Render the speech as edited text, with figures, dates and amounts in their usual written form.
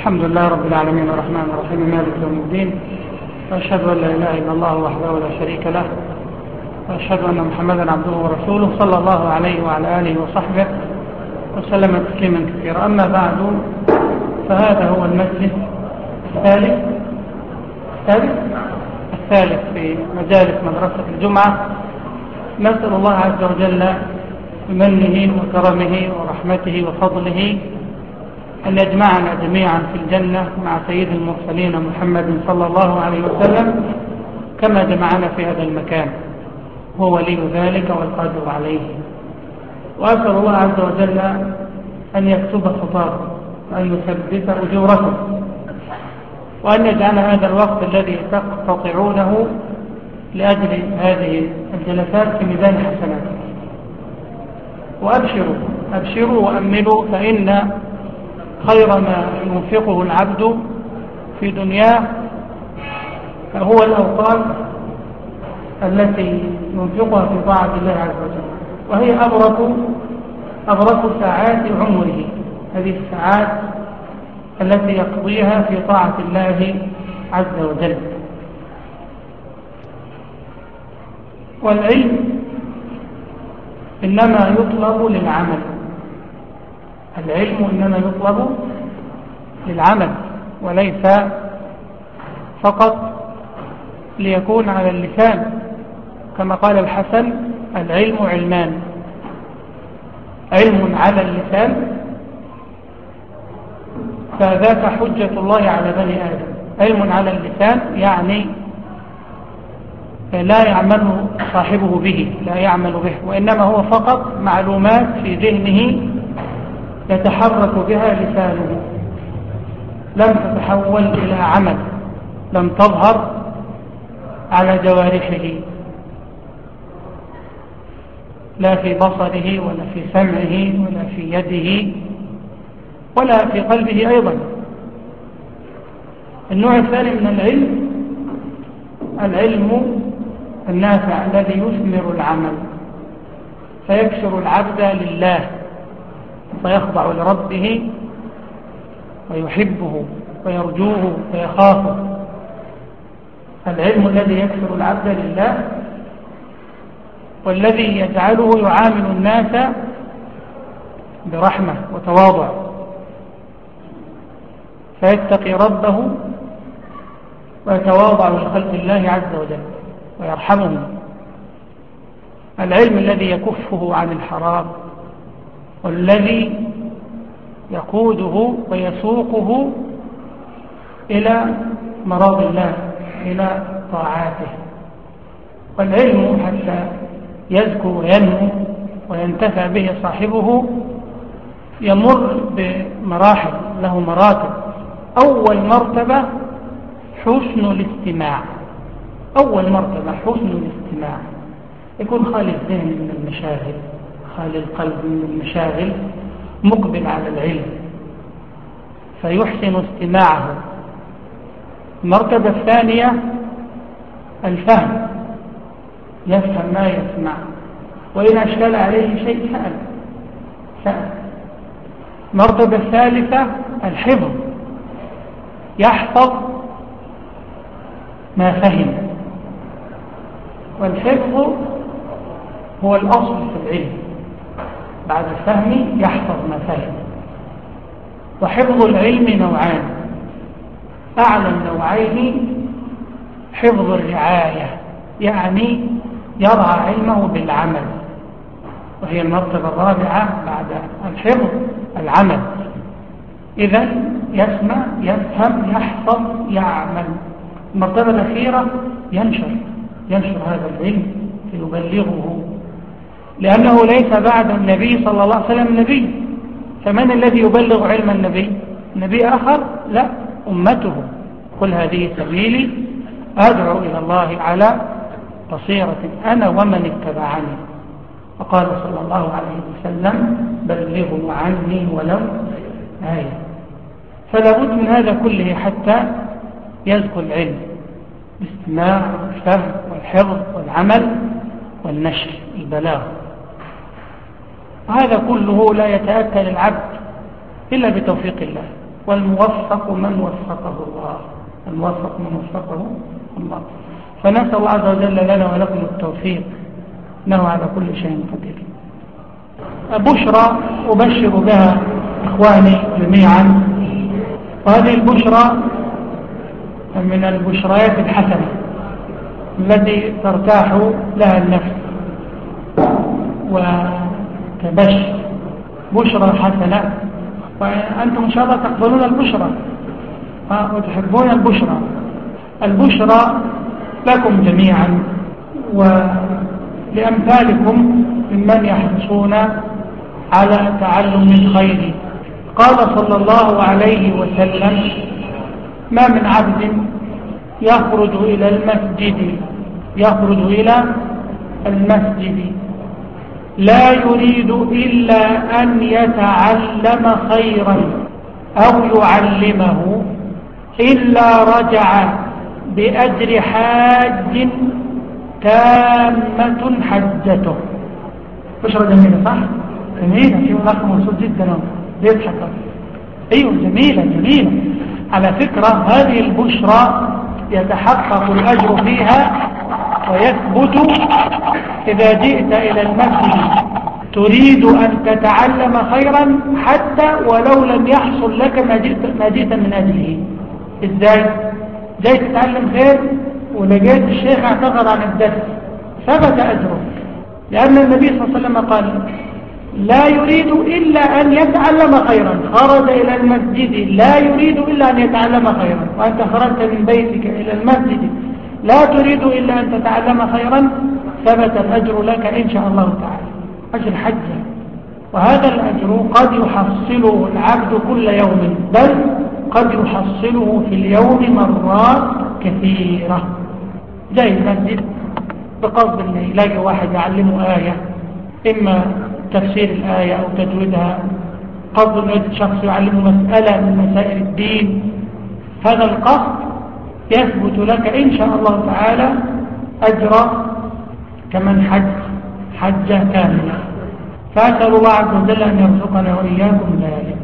الحمد لله رب العالمين الرحمن الرحيم مالك يوم الدين، وأشهد أن لا إله إلا الله وحده لا شريك له، وأشهد أن محمدا عبده ورسوله صلى الله عليه وعلى آله وصحبه وسلم تسليما كثيرا. أما بعد، فهذا هو المجلس الثالث في مجالس مدرسة الجمعة. نسأل الله عز وجل بمنه وكرمه ورحمته وفضله أن يجمعنا جميعا في الجنة مع سيد المرسلين محمد صلى الله عليه وسلم كما جمعنا في هذا المكان، هو ولي ذلك والقادر عليه. وأسأل الله عز وجل أن يكتب خطاه وأن يثبت أجوركم، وأن يجعل هذا الوقت الذي تقتطعونه لأجل هذه الجلسات في ميزان حسناتكم. وأبشروا وأملوا، فإن خير ما ينفقه العبد في دنياه هو الأوقات التي ينفقها في طاعة الله عز وجل، وهي أبرك ساعات عمره، هذه الساعات التي يقضيها في طاعة الله عز وجل. والعلم إنما يطلب للعمل، العلم إنما يطلب للعمل وليس فقط ليكون على اللسان، كما قال الحسن: العلم علمان، علم على اللسان فذاك حجة الله على بني آدم. علم على اللسان يعني لا يعمل صاحبه به، لا يعمل به، وإنما هو فقط معلومات في ذهنه يتحرك بها لسانه، لم تتحول إلى عمل، لم تظهر على جوارحه، لا في بصره ولا في سمعه ولا في يده ولا في قلبه أيضا. النوع الثاني من العلم النافع الذي يثمر العمل، فيكسر العبد لله، فيخضع لربه ويحبه ويرجوه ويخافه. العلم الذي يكسر العبد لله والذي يجعله يعامل الناس برحمة وتواضع، فيتقي ربه ويتواضع لخلق الله عز وجل ويرحمهم. العلم الذي يكفه عن الحرام، والذي يقوده ويسوقه إلى مراد الله، إلى طاعاته. والعلم حتى يزكو وينمو وينتفع به صاحبه يمر بمراحل، له مراتب. أول مرتبة حسن الاستماع، أول مرتبة حسن الاستماع، يكون خالي الذهن من المشاغل، خالي القلب من المشاغل، مقبل على العلم فيحسن استماعه. المرتبة الثانية الفهم، يفهم ما يسمع، وإن أشكل عليه شيء سأل. المرتبة الثالثة الحفظ، يحفظ ما فهم، والحفظ هو الأصل في العلم، بعد الفهم يحفظ ما فهم. وحفظ العلم نوعان، أعلى النوعين حفظ الرعاية، يعني يرعى علمه بالعمل، وهي المرتبة الرابعة بعد الحفظ العمل. إذن يسمع، يفهم، يحفظ، يعمل. المرتبة الأخيرة ينشر هذا العلم فيبلغه، لأنه ليس بعد النبي صلى الله عليه وسلم نبي، فمن الذي يبلغ علم النبي؟ نبي آخر؟ لا، أمته. قل هذه سبيلي أدعو إلى الله على بصيرة أنا ومن اتبعني. وقال صلى الله عليه وسلم: بلغوا عني ولو آية. فلا بد من هذا كله حتى يزكو العلم، الاستماع والفهم والحفظ والعمل والنشر، البلاغ. وهذا كله لا يتأتى للعبد إلا بتوفيق الله. والموفق من وفقه الله، الموفق من وفقه الله. فنسأل الله عز وجل لنا ولكم التوفيق، إنه على كل شيء قدير. بشرى أبشر بها إخواني جميعا، وهذه البشرى من البشريات الحسنة التي ترتاح لها النفس وتبشر، بشرى حسنة، وأنتم إن شاء الله تقبلون البشرى وتحبون البشرى. البشرى لكم جميعا ولأمثالكم ممن يحرصون على تعلم الخير. قال صلى الله عليه وسلم: ما من عبد يخرج إلى المسجد لا يريد إلا أن يتعلم خيرا أو يعلمه إلا رجع بأجر حاج تامة حجته. بشرى جميلة صح؟ جميلة، في أخ مبسوط جدا بيضحك. أيوه جميلة. على فكرة هذه البشرى يتحقق الأجر فيها ويثبت إذا جئت إلى المسجد تريد أن تتعلم خيرا حتى ولو لم يحصل لك ما جئت من أجله. إزاي؟ جاي تتعلم خير ولقيت الشيخ اعتذر عن الدرس، ثبت أجره، لأن النبي صلى الله عليه وسلم قال: لا يريد إلا أن يتعلم خيرا، خرج إلى المسجد لا يريد إلا أن يتعلم خيرا، وأنت خرجت من بيتك إلى المسجد لا تريد إلا أن تتعلم خيرا، ثبت الأجر لك إن شاء الله تعالى، أجر حجة. وهذا الأجر قد يحصله العبد كل يوم، بل قد يحصله في اليوم مرات كثيرة. جاي المسجد بقصد أن يلاقي واحد يعلمه آية، إما تفسير الآية أو تجويدها، قصد أن يجد شخص يعلمه مسألة من مسائل الدين، هذا القصد يثبت لك إن شاء الله تعالى أجر كمن حجة كاملة. فأسأل الله عز وجل أن يرزقنا وإياكم ذلك.